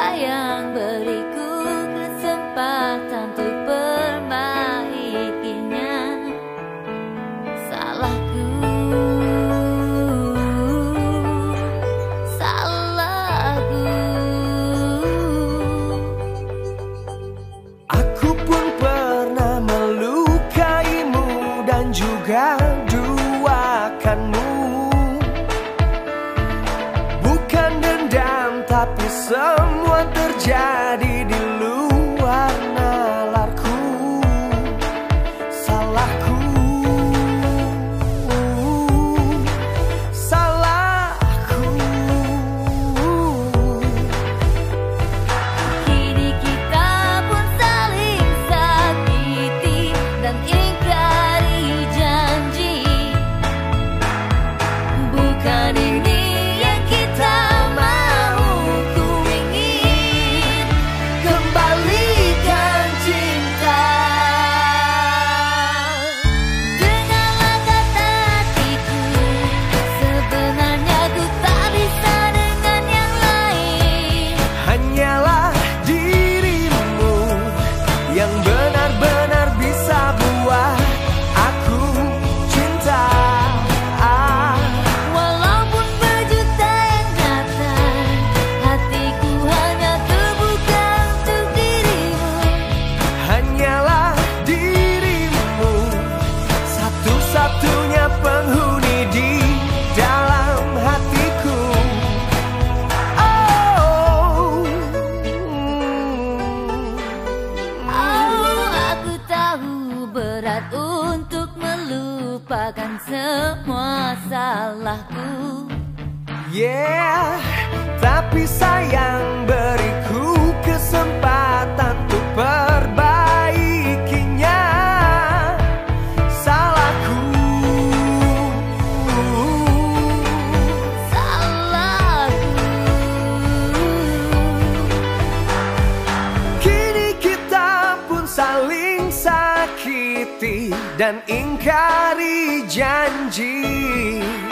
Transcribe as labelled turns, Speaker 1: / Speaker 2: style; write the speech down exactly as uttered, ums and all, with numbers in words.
Speaker 1: sayang beriku kesempatan untuk perbaikinya. Salahku, salahku.
Speaker 2: Aku pun pernah melukaimu dan juga duakanmu. Bukan dendam, tapi semua terjadi di luar nalarku. Salahku, salahku.
Speaker 1: Kini kita pun saling sakiti dan ingkari janji. Bukan ini yang kita mau, ku ingin kembalikan cinta. Dengarlah kata hatiku, sebenarnya ku tak bisa dengan yang lain.
Speaker 2: Hanyalah dirimu yang benar-benar bisa buat aku cinta.
Speaker 1: Walaupun berjuta yang datang, hatiku hanya terbuka untuk dirimu.
Speaker 2: Hanyalah dirimu, satu-satunya penghuni di dalam hatiku. Oh,
Speaker 1: Oh, aku tahu berat untuk melupakan semua salahku.
Speaker 2: yeah. Tapi sayang beriku kesempatan untuk perbaikinya. Salahku,
Speaker 1: Salahku.
Speaker 2: kini kita pun saling sakiti dan ingkari janji.